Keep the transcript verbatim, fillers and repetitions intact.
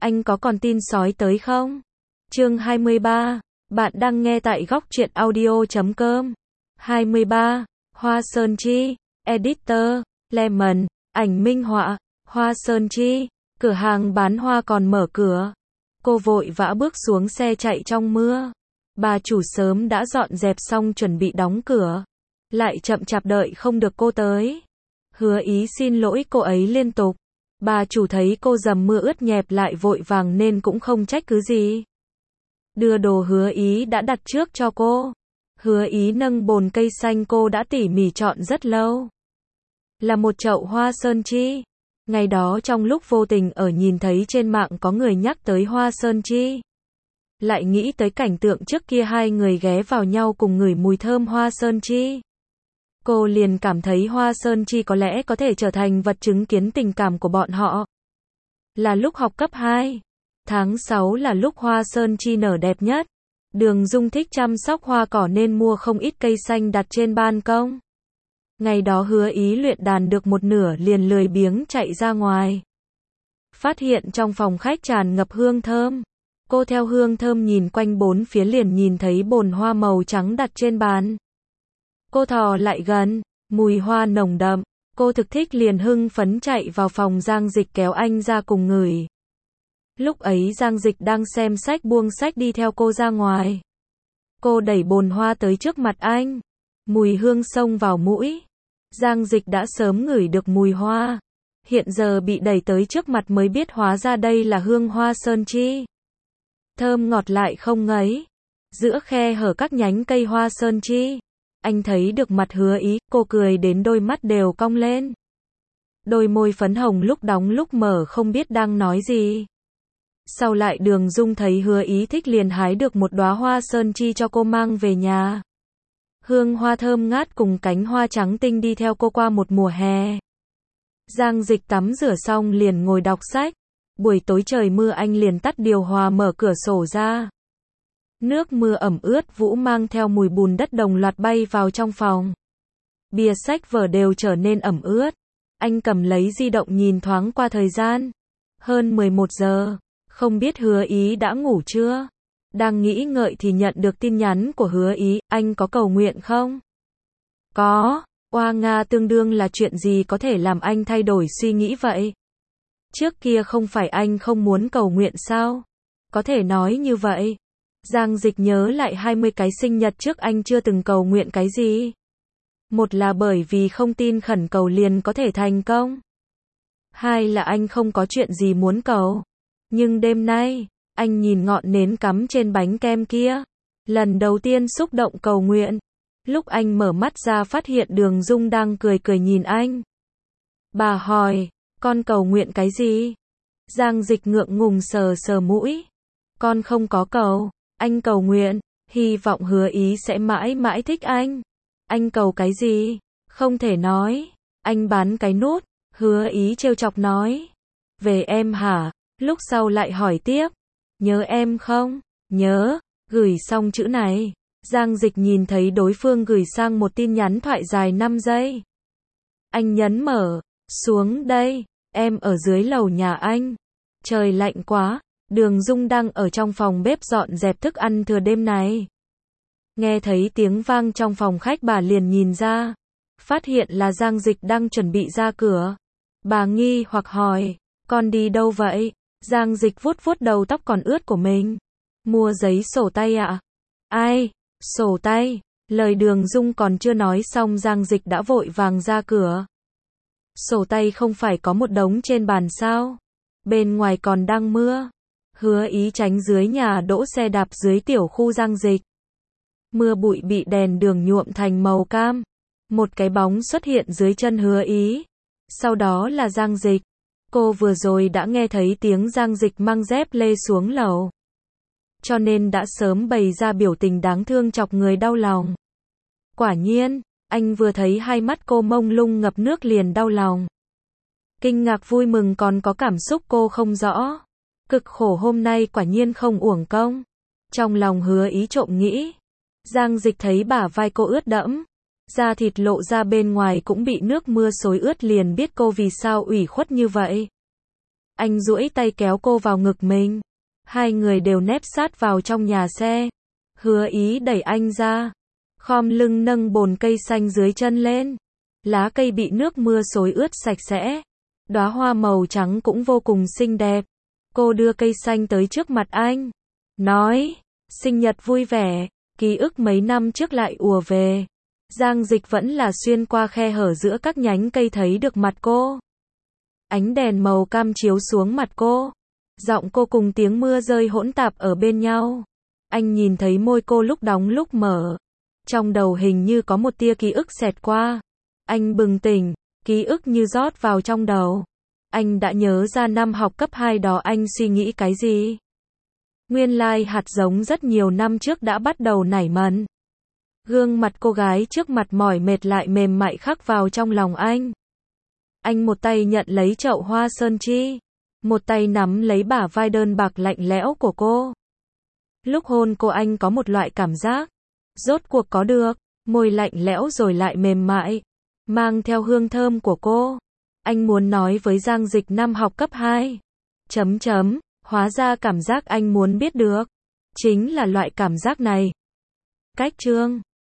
Anh có còn tin sói tới không? Chương hai mươi ba. Bạn đang nghe tại góc truyện audio chấm com. hai mươi ba. Hoa Sơn Chi. Editor. Lemon. Ảnh minh họa. Hoa Sơn Chi. Cửa hàng bán hoa còn mở cửa. Cô vội vã bước xuống xe chạy trong mưa. Bà chủ sớm đã dọn dẹp xong chuẩn bị đóng cửa. Lại chậm chạp đợi không được cô tới. Hứa Ý xin lỗi cô ấy liên tục. Bà chủ thấy cô dầm mưa ướt nhẹp lại vội vàng nên cũng không trách cứ gì. Đưa đồ Hứa Ý đã đặt trước cho cô. Hứa Ý nâng bồn cây xanh cô đã tỉ mỉ chọn rất lâu. Là một chậu hoa sơn chi. Ngày đó trong lúc vô tình ở nhìn thấy trên mạng có người nhắc tới hoa sơn chi. Lại nghĩ tới cảnh tượng trước kia hai người ghé vào nhau cùng ngửi mùi thơm hoa sơn chi. Cô liền cảm thấy hoa sơn chi có lẽ có thể trở thành vật chứng kiến tình cảm của bọn họ. Là lúc học cấp hai. Tháng sáu là lúc hoa sơn chi nở đẹp nhất. Đường Dung thích chăm sóc hoa cỏ nên mua không ít cây xanh đặt trên ban công. Ngày đó Hứa Ý luyện đàn được một nửa liền lười biếng chạy ra ngoài. Phát hiện trong phòng khách tràn ngập hương thơm. Cô theo hương thơm nhìn quanh bốn phía liền nhìn thấy bồn hoa màu trắng đặt trên bàn. Cô thò lại gần, mùi hoa nồng đậm, cô thực thích liền hưng phấn chạy vào phòng Giang Dịch kéo anh ra cùng ngửi. Lúc ấy Giang Dịch đang xem sách buông sách đi theo cô ra ngoài. Cô đẩy bồn hoa tới trước mặt anh, mùi hương xông vào mũi. Giang Dịch đã sớm ngửi được mùi hoa, hiện giờ bị đẩy tới trước mặt mới biết hóa ra đây là hương hoa sơn chi. Thơm ngọt lại không ngấy, giữa khe hở các nhánh cây hoa sơn chi. Anh thấy được mặt Hứa Ý, cô cười đến đôi mắt đều cong lên. Đôi môi phấn hồng lúc đóng lúc mở không biết đang nói gì. Sau lại Đường Dung thấy Hứa Ý thích liền hái được một đóa hoa sơn chi cho cô mang về nhà. Hương hoa thơm ngát cùng cánh hoa trắng tinh đi theo cô qua một mùa hè. Giang Dịch tắm rửa xong liền ngồi đọc sách. Buổi tối trời mưa anh liền tắt điều hòa mở cửa sổ ra. Nước mưa ẩm ướt vũ mang theo mùi bùn đất đồng loạt bay vào trong phòng. Bìa sách vở đều trở nên ẩm ướt. Anh cầm lấy di động nhìn thoáng qua thời gian. Hơn mười một giờ. Không biết Hứa Ý đã ngủ chưa? Đang nghĩ ngợi thì nhận được tin nhắn của Hứa Ý. Anh có cầu nguyện không? Có. Oa Nga tương đương là chuyện gì có thể làm anh thay đổi suy nghĩ vậy? Trước kia không phải anh không muốn cầu nguyện sao? Có thể nói như vậy. Giang Dịch nhớ lại hai mươi cái sinh nhật trước anh chưa từng cầu nguyện cái gì. Một là bởi vì không tin khẩn cầu liền có thể thành công. Hai là anh không có chuyện gì muốn cầu. Nhưng đêm nay, anh nhìn ngọn nến cắm trên bánh kem kia. Lần đầu tiên xúc động cầu nguyện. Lúc anh mở mắt ra phát hiện Đường Dung đang cười cười nhìn anh. Bà hỏi, con cầu nguyện cái gì? Giang Dịch ngượng ngùng sờ sờ mũi. Con không có cầu. Anh cầu nguyện, hy vọng Hứa Ý sẽ mãi mãi thích anh. Anh cầu cái gì? Không thể nói. Anh bán cái nút. Hứa Ý trêu chọc nói. Về em hả? Lúc sau lại hỏi tiếp. Nhớ em không? Nhớ. Gửi xong chữ này. Giang Dịch nhìn thấy đối phương gửi sang một tin nhắn thoại dài năm giây. Anh nhấn mở. Xuống đây. Em ở dưới lầu nhà anh. Trời lạnh quá. Đường Dung đang ở trong phòng bếp dọn dẹp thức ăn thừa đêm này. Nghe thấy tiếng vang trong phòng khách bà liền nhìn ra. Phát hiện là Giang Dịch đang chuẩn bị ra cửa. Bà nghi hoặc hỏi. Con đi đâu vậy? Giang Dịch vuốt vuốt đầu tóc còn ướt của mình. Mua giấy sổ tay ạ. À? Ai? Sổ tay? Lời Đường Dung còn chưa nói xong Giang Dịch đã vội vàng ra cửa. Sổ tay không phải có một đống trên bàn sao? Bên ngoài còn đang mưa. Hứa Ý tránh dưới nhà đỗ xe đạp dưới tiểu khu Giang Dịch. Mưa bụi bị đèn đường nhuộm thành màu cam. Một cái bóng xuất hiện dưới chân Hứa Ý. Sau đó là Giang Dịch. Cô vừa rồi đã nghe thấy tiếng Giang Dịch mang dép lê xuống lầu. Cho nên đã sớm bày ra biểu tình đáng thương chọc người đau lòng. Quả nhiên, anh vừa thấy hai mắt cô mông lung ngập nước liền đau lòng. Kinh ngạc vui mừng còn có cảm xúc cô không rõ. Cực khổ hôm nay quả nhiên không uổng công. Trong lòng Hứa Ý trộm nghĩ. Giang Dịch thấy bả vai cô ướt đẫm. Da thịt lộ ra bên ngoài cũng bị nước mưa xối ướt liền biết cô vì sao ủy khuất như vậy. Anh duỗi tay kéo cô vào ngực mình. Hai người đều nép sát vào trong nhà xe. Hứa Ý đẩy anh ra. Khom lưng nâng bồn cây xanh dưới chân lên. Lá cây bị nước mưa xối ướt sạch sẽ. Đóa hoa màu trắng cũng vô cùng xinh đẹp. Cô đưa cây xanh tới trước mặt anh. Nói, sinh nhật vui vẻ, ký ức mấy năm trước lại ùa về. Giang Dịch vẫn là xuyên qua khe hở giữa các nhánh cây thấy được mặt cô. Ánh đèn màu cam chiếu xuống mặt cô. Giọng cô cùng tiếng mưa rơi hỗn tạp ở bên nhau. Anh nhìn thấy môi cô lúc đóng lúc mở. Trong đầu hình như có một tia ký ức xẹt qua. Anh bừng tỉnh, ký ức như rót vào trong đầu. Anh đã nhớ ra năm học cấp hai đó anh suy nghĩ cái gì. Nguyên lai hạt giống rất nhiều năm trước đã bắt đầu nảy mầm. Gương mặt cô gái trước mặt mỏi mệt lại mềm mại khắc vào trong lòng anh. Anh một tay nhận lấy chậu hoa sơn chi, một tay nắm lấy bả vai đơn bạc lạnh lẽo của cô. Lúc hôn cô anh có một loại cảm giác, rốt cuộc có được, môi lạnh lẽo rồi lại mềm mại, mang theo hương thơm của cô. Anh muốn nói với Giang Dịch năm học cấp hai. Chấm chấm, hóa ra cảm giác anh muốn biết được, chính là loại cảm giác này. Cách chương